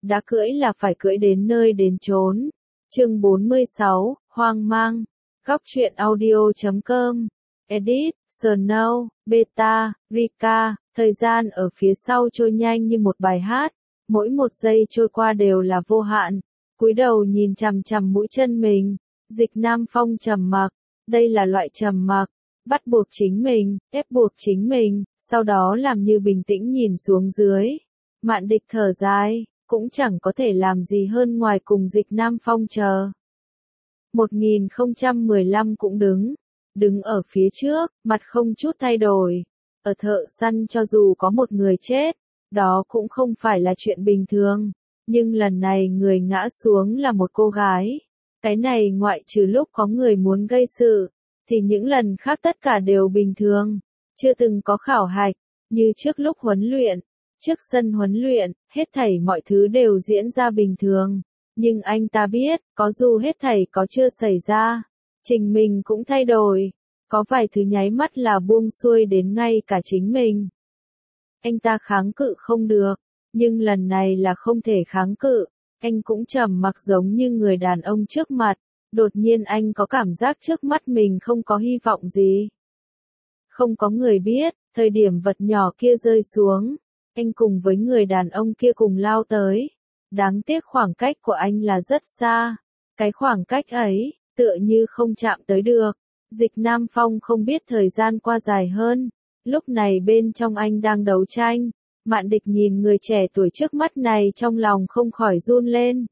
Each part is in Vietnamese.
đã cưỡi là phải cưỡi đến nơi đến chốn. Chương 46, hoang mang. Góc truyện audio.com. Edit, Snow, Beta, Rika. Thời gian ở phía sau trôi nhanh như một bài hát. Mỗi một giây trôi qua đều là vô hạn. Cúi đầu nhìn chằm chằm mũi chân mình. Dịch Nam Phong trầm mặc. Đây là loại trầm mặc. Bắt buộc chính mình, ép buộc chính mình, sau đó làm như bình tĩnh nhìn xuống dưới. Mạn Địch thở dài, cũng chẳng có thể làm gì hơn ngoài cùng Dịch Nam Phong chờ. 1015 cũng đứng ở phía trước, mặt không chút thay đổi. Ở thợ săn cho dù có một người chết, đó cũng không phải là chuyện bình thường. Nhưng lần này người ngã xuống là một cô gái. Cái này ngoại trừ lúc có người muốn gây sự, thì những lần khác tất cả đều bình thường. Chưa từng có khảo hạch, như trước lúc huấn luyện, trước sân huấn luyện, hết thảy mọi thứ đều diễn ra bình thường. Nhưng anh ta biết, có dù hết thảy có chưa xảy ra, Trình mình cũng thay đổi. Có vài thứ nháy mắt là buông xuôi đến ngay cả chính mình. Anh ta kháng cự không được, nhưng lần này là không thể kháng cự. Anh cũng trầm mặc giống như người đàn ông trước mặt. Đột nhiên anh có cảm giác trước mắt mình không có hy vọng gì. Không có người biết, thời điểm vật nhỏ kia rơi xuống, anh cùng với người đàn ông kia cùng lao tới. Đáng tiếc khoảng cách của anh là rất xa. Cái khoảng cách ấy, tựa như không chạm tới được. Dịch Nam Phong không biết thời gian qua dài hơn. Lúc này bên trong anh đang đấu tranh. Mạn Địch nhìn người trẻ tuổi trước mắt này trong lòng không khỏi run lên.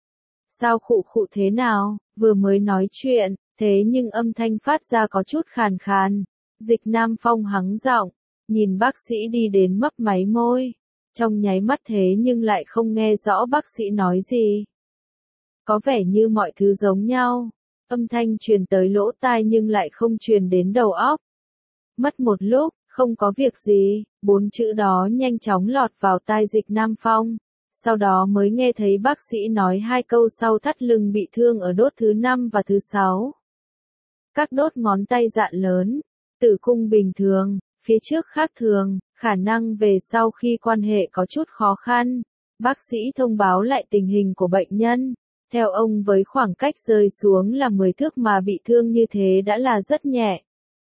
Sao khụ khụ thế nào, vừa mới nói chuyện, thế nhưng âm thanh phát ra có chút khàn khàn. Dịch Nam Phong hắng giọng, nhìn bác sĩ đi đến mấp máy môi. Trong nháy mắt thế nhưng lại không nghe rõ bác sĩ nói gì. Có vẻ như mọi thứ giống nhau. Âm thanh truyền tới lỗ tai nhưng lại không truyền đến đầu óc. Mất một lúc, không có việc gì, 4 chữ đó nhanh chóng lọt vào tai Dịch Nam Phong. Sau đó mới nghe thấy bác sĩ nói 2 câu sau thắt lưng bị thương ở đốt thứ 5 và thứ 6. Các đốt ngón tay dạn lớn, tử cung bình thường, phía trước khác thường, khả năng về sau khi quan hệ có chút khó khăn. Bác sĩ thông báo lại tình hình của bệnh nhân. Theo ông với khoảng cách rơi xuống là 10 thước mà bị thương như thế đã là rất nhẹ.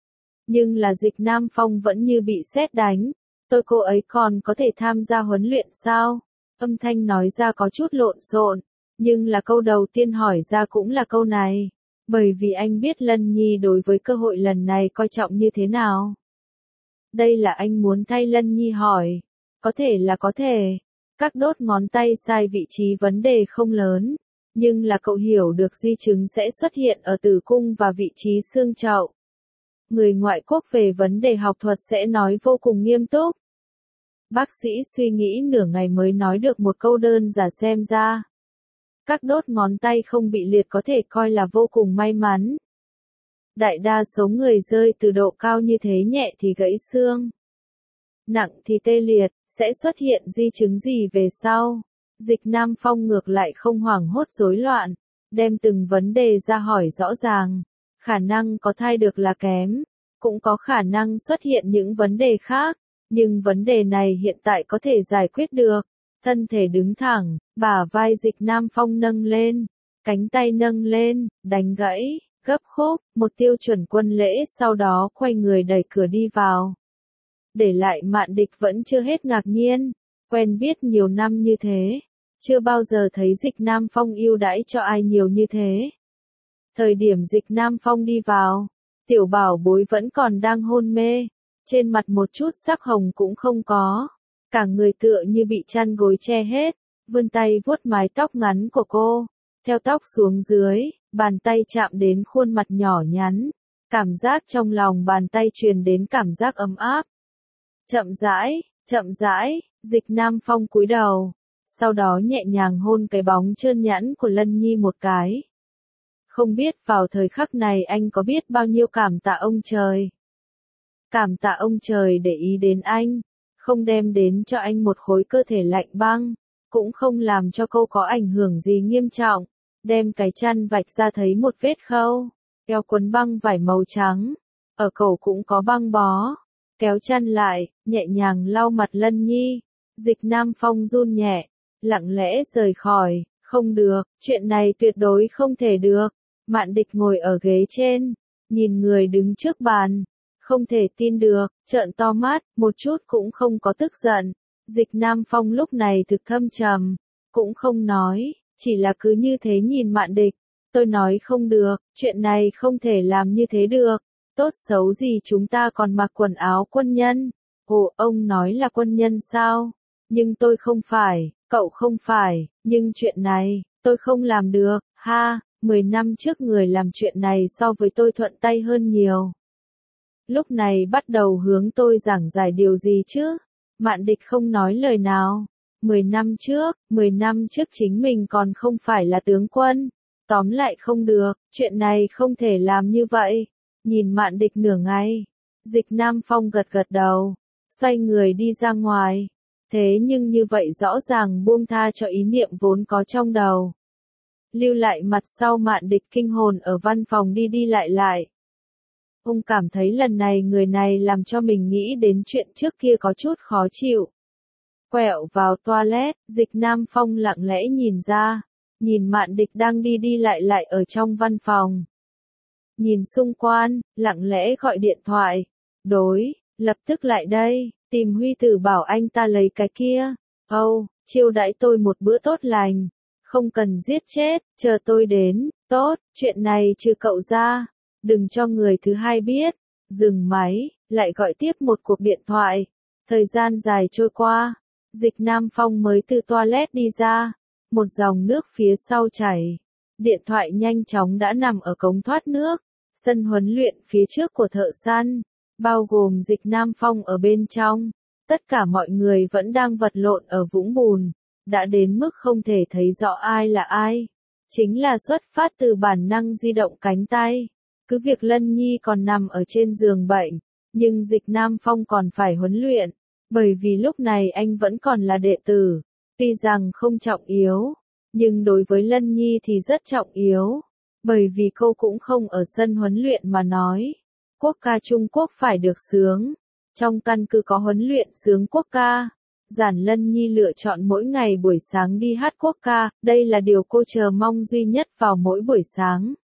Nhưng là Dịch Nam Phong vẫn như bị sét đánh. Cô ấy còn có thể tham gia huấn luyện sao? Âm thanh nói ra có chút lộn xộn, nhưng là câu đầu tiên hỏi ra cũng là câu này. Bởi vì anh biết Lân Nhi đối với cơ hội lần này coi trọng như thế nào. Đây là anh muốn thay Lân Nhi hỏi. Có thể là có thể. Các đốt ngón tay sai vị trí vấn đề không lớn. Nhưng là cậu hiểu được di chứng sẽ xuất hiện ở tử cung và vị trí xương chậu. Người ngoại quốc về vấn đề học thuật sẽ nói vô cùng nghiêm túc. Bác sĩ suy nghĩ nửa ngày mới nói được một câu đơn giản xem ra. Các đốt ngón tay không bị liệt có thể coi là vô cùng may mắn. Đại đa số người rơi từ độ cao như thế nhẹ thì gãy xương. Nặng thì tê liệt, sẽ xuất hiện di chứng gì về sau. Dịch Nam Phong ngược lại không hoảng hốt rối loạn, đem từng vấn đề ra hỏi rõ ràng. Khả năng có thai được là kém, cũng có khả năng xuất hiện những vấn đề khác. Nhưng vấn đề này hiện tại có thể giải quyết được. Thân thể đứng thẳng, bả vai Dịch Nam Phong nâng lên, cánh tay nâng lên, đánh gãy, gấp khúc, một tiêu chuẩn quân lễ sau đó quay người đẩy cửa đi vào. Để lại Mạn Địch vẫn chưa hết ngạc nhiên, quen biết nhiều năm như thế, chưa bao giờ thấy Dịch Nam Phong ưu đãi cho ai nhiều như thế. Thời điểm Dịch Nam Phong đi vào, tiểu bảo bối vẫn còn đang hôn mê. Trên mặt một chút sắc hồng cũng không có. Cả người tựa như bị chăn gối che hết. Vươn tay vuốt mái tóc ngắn của cô. Theo tóc xuống dưới, bàn tay chạm đến khuôn mặt nhỏ nhắn. Cảm giác trong lòng bàn tay truyền đến cảm giác ấm áp. Chậm rãi, Dịch Nam Phong cúi đầu. Sau đó nhẹ nhàng hôn cái bóng trơn nhẵn của Lân Nhi một cái. Không biết vào thời khắc này anh có biết bao nhiêu cảm tạ ông trời. Cảm tạ ông trời để ý đến anh, không đem đến cho anh một khối cơ thể lạnh băng, cũng không làm cho cô có ảnh hưởng gì nghiêm trọng, đem cái chăn vạch ra thấy một vết khâu, eo quấn băng vải màu trắng, ở cổ cũng có băng bó, kéo chăn lại, nhẹ nhàng lau mặt Lân Nhi, Dịch Nam Phong run nhẹ, lặng lẽ rời khỏi. Không được, chuyện này tuyệt đối không thể được. Mạn Địch ngồi ở ghế trên, nhìn người đứng trước bàn, không thể tin được, trợn to mắt, một chút cũng không có tức giận. Dịch Nam Phong lúc này thực thâm trầm, cũng không nói, chỉ là cứ như thế nhìn Mạn Địch. Tôi nói không được, chuyện này không thể làm như thế được. Tốt xấu gì chúng ta còn mặc quần áo quân nhân. Ồ, ông nói là quân nhân sao? Nhưng tôi không phải, cậu không phải, nhưng chuyện này, tôi không làm được, ha, 10 năm trước người làm chuyện này so với tôi thuận tay hơn nhiều. Lúc này bắt đầu hướng tôi giảng giải điều gì chứ? Mạn Địch không nói lời nào. 10 năm trước chính mình còn không phải là tướng quân. Tóm lại không được, chuyện này không thể làm như vậy. Nhìn Mạn Địch nửa ngày, Dịch Nam Phong gật gật đầu, xoay người đi ra ngoài. Thế nhưng như vậy rõ ràng buông tha cho ý niệm vốn có trong đầu. Lưu lại mặt sau Mạn Địch kinh hồn ở văn phòng đi đi lại lại. Ông cảm thấy lần này người này làm cho mình nghĩ đến chuyện trước kia có chút khó chịu. Quẹo vào toilet, Dịch Nam Phong lặng lẽ nhìn ra, nhìn Mạn Địch đang đi đi lại lại ở trong văn phòng. Nhìn xung quanh, lặng lẽ gọi điện thoại. Đối, lập tức lại đây, tìm Huy Tử bảo anh ta lấy cái kia. Chiêu đãi tôi một bữa tốt lành. Không cần giết chết, chờ tôi đến, tốt, chuyện này trừ cậu ra. Đừng cho người thứ hai biết. Dừng máy, lại gọi tiếp một cuộc điện thoại. Thời gian dài trôi qua, Dịch Nam Phong mới từ toilet đi ra. Một dòng nước phía sau chảy. Điện thoại nhanh chóng đã nằm ở cống thoát nước. Sân huấn luyện phía trước của thợ săn, bao gồm Dịch Nam Phong ở bên trong. Tất cả mọi người vẫn đang vật lộn ở vũng bùn. Đã đến mức không thể thấy rõ ai là ai. Chính là xuất phát từ bản năng di động cánh tay. Cứ việc Lân Nhi còn nằm ở trên giường bệnh, nhưng Dịch Nam Phong còn phải huấn luyện. Bởi vì lúc này anh vẫn còn là đệ tử. Tuy rằng không trọng yếu, nhưng đối với Lân Nhi thì rất trọng yếu. Bởi vì cô cũng không ở sân huấn luyện mà nói. Quốc ca Trung Quốc phải được sướng. Trong căn cứ có huấn luyện sướng quốc ca. Giản Lân Nhi lựa chọn mỗi ngày buổi sáng đi hát quốc ca, đây là điều cô chờ mong duy nhất vào mỗi buổi sáng.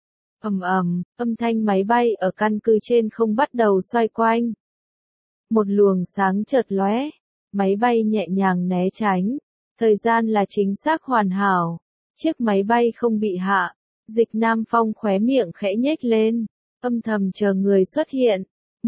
Âm thanh máy bay ở căn cứ trên không bắt đầu xoay quanh. Một luồng sáng chợt lóe, máy bay nhẹ nhàng né tránh. Thời gian là chính xác hoàn hảo. Chiếc máy bay không bị hạ. Dịch Nam Phong khóe miệng khẽ nhếch lên, âm thầm chờ người xuất hiện.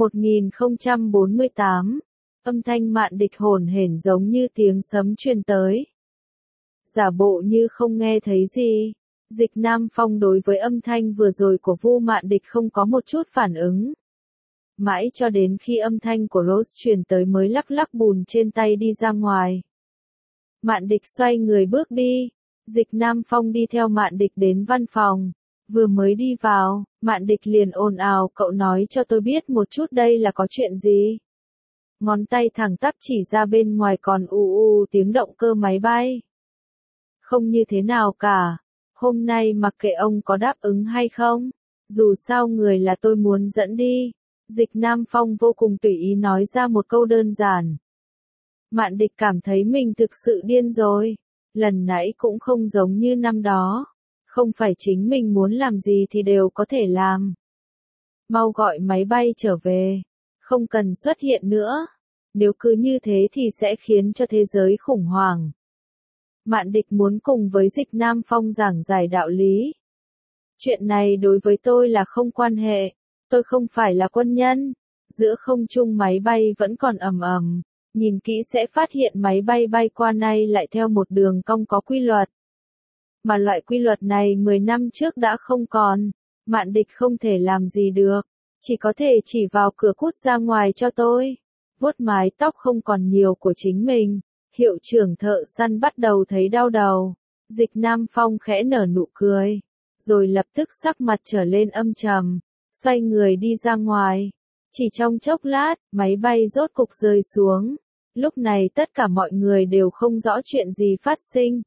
1048. Âm thanh Mạn Địch hổn hển giống như tiếng sấm truyền tới. Giả bộ như không nghe thấy gì. Dịch Nam Phong đối với âm thanh vừa rồi của Vu Mạn Địch không có một chút phản ứng. Mãi cho đến khi âm thanh của Rose truyền tới mới lắc lắc bùn trên tay đi ra ngoài. Mạn Địch xoay người bước đi. Dịch Nam Phong đi theo Mạn Địch đến văn phòng. Vừa mới đi vào, Mạn Địch liền ồn ào, cậu nói cho tôi biết một chút đây là có chuyện gì. Ngón tay thẳng tắp chỉ ra bên ngoài còn tiếng động cơ máy bay. Không như thế nào cả. Hôm nay mặc kệ ông có đáp ứng hay không. Dù sao người là tôi muốn dẫn đi. Dịch Nam Phong vô cùng tùy ý nói ra một câu đơn giản. Mạn Địch cảm thấy mình thực sự điên rồi. Lần nãy cũng không giống như năm đó. Không phải chính mình muốn làm gì thì đều có thể làm. Mau gọi máy bay trở về. Không cần xuất hiện nữa. Nếu cứ như thế thì sẽ khiến cho thế giới khủng hoảng. Mạn Địch muốn cùng với Dịch Nam Phong giảng giải đạo lý. Chuyện này đối với tôi là không quan hệ. Tôi không phải là quân nhân. Giữa không trung máy bay vẫn còn ầm. Nhìn kỹ sẽ phát hiện máy bay bay qua này lại theo một đường cong có quy luật. Mà loại quy luật này 10 năm trước đã không còn. Mạn Địch không thể làm gì được. Chỉ có thể chỉ vào cửa cút ra ngoài cho tôi. Vuốt mái tóc không còn nhiều của chính mình. Hiệu trưởng thợ săn bắt đầu thấy đau đầu. Dịch Nam Phong khẽ nở nụ cười. Rồi lập tức sắc mặt trở lên âm trầm. Xoay người đi ra ngoài. Chỉ trong chốc lát, máy bay rốt cục rơi xuống. Lúc này tất cả mọi người đều không rõ chuyện gì phát sinh.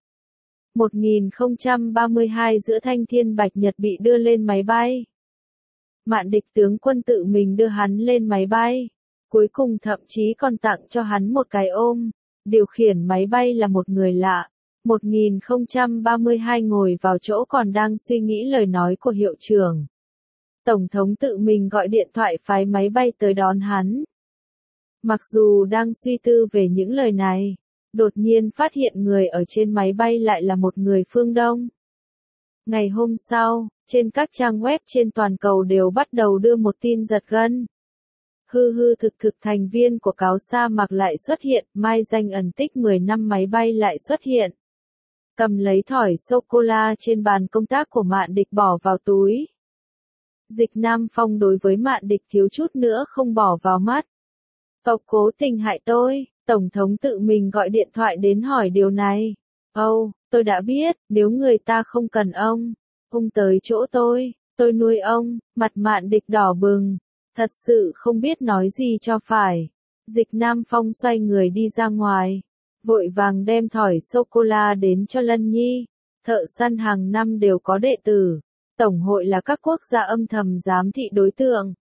1032 giữa Thanh Thiên Bạch Nhật bị đưa lên máy bay. Mạn Địch tướng quân tự mình đưa hắn lên máy bay. Cuối cùng thậm chí còn tặng cho hắn một cái ôm. Điều khiển máy bay là một người lạ. 1032 ngồi vào chỗ còn đang suy nghĩ lời nói của hiệu trưởng. Tổng thống tự mình gọi điện thoại phái máy bay tới đón hắn. Mặc dù đang suy tư về những lời này, đột nhiên phát hiện người ở trên máy bay lại là một người phương Đông. Ngày hôm sau, trên các trang web trên toàn cầu đều bắt đầu đưa một tin giật gân. Thực thành viên của cáo sa mạc lại xuất hiện, mai danh ẩn tích 10 năm máy bay lại xuất hiện. Cầm lấy thỏi sô-cô-la trên bàn công tác của Mạn Địch bỏ vào túi. Dịch Nam Phong đối với Mạn Địch thiếu chút nữa không bỏ vào mắt. Cậu cố tình hại tôi, Tổng thống tự mình gọi điện thoại đến hỏi điều này. Tôi đã biết, nếu người ta không cần ông tới chỗ tôi nuôi ông, mặt Mạn Địch đỏ bừng. Thật sự không biết nói gì cho phải. Dịch Nam Phong xoay người đi ra ngoài, vội vàng đem thỏi sô-cô-la đến cho Lân Nhi. Thợ săn hàng năm đều có đệ tử. Tổng hội là các quốc gia âm thầm giám thị đối tượng.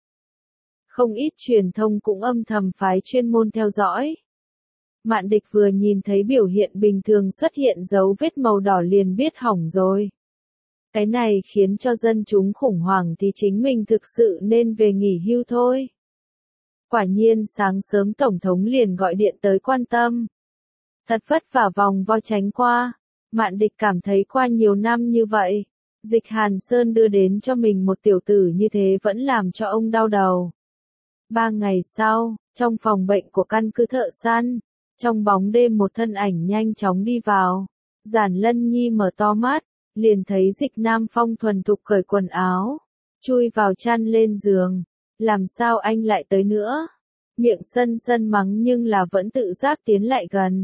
Không ít truyền thông cũng âm thầm phái chuyên môn theo dõi. Mạn Địch vừa nhìn thấy biểu hiện bình thường xuất hiện dấu vết màu đỏ liền biết hỏng rồi. Cái này khiến cho dân chúng khủng hoảng thì chính mình thực sự nên về nghỉ hưu thôi. Quả nhiên sáng sớm Tổng thống liền gọi điện tới quan tâm. Thật vất vả vòng vo tránh qua. Mạn Địch cảm thấy qua nhiều năm như vậy, Dịch Hàn Sơn đưa đến cho mình một tiểu tử như thế vẫn làm cho ông đau đầu. 3 ngày sau, trong phòng bệnh của căn cứ thợ săn, trong bóng đêm một thân ảnh nhanh chóng đi vào. Giản Lân Nhi mở to mắt, liền thấy Dịch Nam Phong thuần thục cởi quần áo, chui vào chăn lên giường. Làm sao anh lại tới nữa? Miệng sân mắng nhưng là vẫn tự giác tiến lại gần.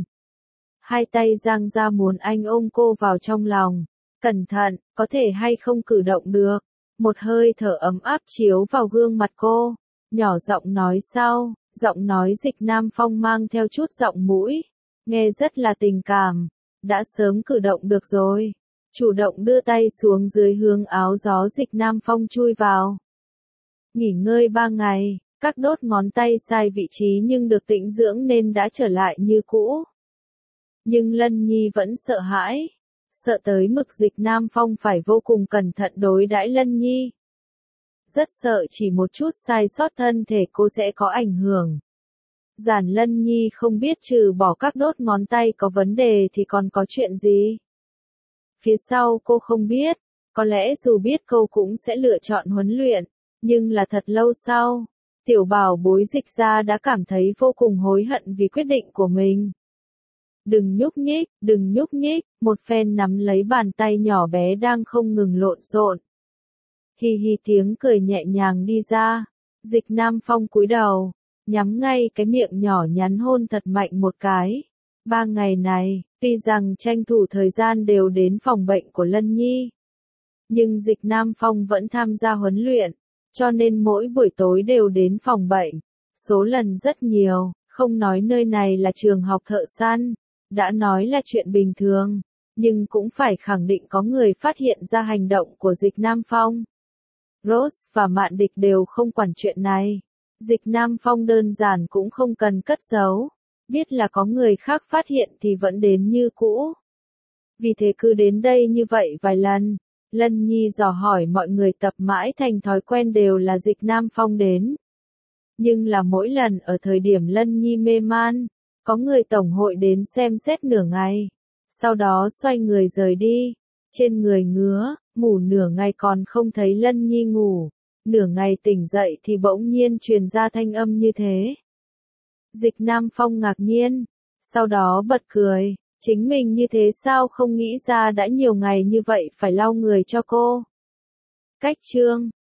Hai tay giang ra muốn anh ôm cô vào trong lòng. Cẩn thận, có thể hay không cử động được. Một hơi thở ấm áp chiếu vào gương mặt cô. Nhỏ giọng nói sau, giọng nói Dịch Nam Phong mang theo chút giọng mũi. Nghe rất là tình cảm. Đã sớm cử động được rồi. Chủ động đưa tay xuống dưới hướng áo gió Dịch Nam Phong chui vào. Nghỉ ngơi 3 ngày, các đốt ngón tay sai vị trí nhưng được tĩnh dưỡng nên đã trở lại như cũ. Nhưng Lân Nhi vẫn sợ hãi. Sợ tới mực Dịch Nam Phong phải vô cùng cẩn thận đối đãi Lân Nhi. Rất sợ chỉ một chút sai sót thân thể cô sẽ có ảnh hưởng. Giản Lân Nhi không biết trừ bỏ các đốt ngón tay có vấn đề thì còn có chuyện gì. Phía sau cô không biết, có lẽ dù biết cô cũng sẽ lựa chọn huấn luyện, nhưng là thật lâu sau, tiểu bảo bối Dịch ra đã cảm thấy vô cùng hối hận vì quyết định của mình. Đừng nhúc nhích, một phen nắm lấy bàn tay nhỏ bé đang không ngừng lộn xộn. Hi hi tiếng cười nhẹ nhàng đi ra, Dịch Nam Phong cúi đầu, nhắm ngay cái miệng nhỏ nhắn hôn thật mạnh một cái. 3 ngày này, tuy rằng tranh thủ thời gian đều đến phòng bệnh của Lân Nhi, nhưng Dịch Nam Phong vẫn tham gia huấn luyện, cho nên mỗi buổi tối đều đến phòng bệnh. Số lần rất nhiều, không nói nơi này là trường học thợ săn, đã nói là chuyện bình thường, nhưng cũng phải khẳng định có người phát hiện ra hành động của Dịch Nam Phong. Rose và Mạn Địch đều không quản chuyện này. Dịch Nam Phong đơn giản cũng không cần cất giấu. Biết là có người khác phát hiện thì vẫn đến như cũ. Vì thế cứ đến đây như vậy vài lần. Lân Nhi dò hỏi mọi người tập mãi thành thói quen đều là Dịch Nam Phong đến. Nhưng là mỗi lần ở thời điểm Lân Nhi mê man, có người tổng hội đến xem xét nửa ngày. Sau đó xoay người rời đi. Trên người ngứa, ngủ nửa ngày còn không thấy Lân Nhi ngủ. Nửa ngày tỉnh dậy thì bỗng nhiên truyền ra thanh âm như thế. Dịch Nam Phong ngạc nhiên, sau đó bật cười, chính mình như thế sao không nghĩ ra đã nhiều ngày như vậy phải lau người cho cô. Cách chương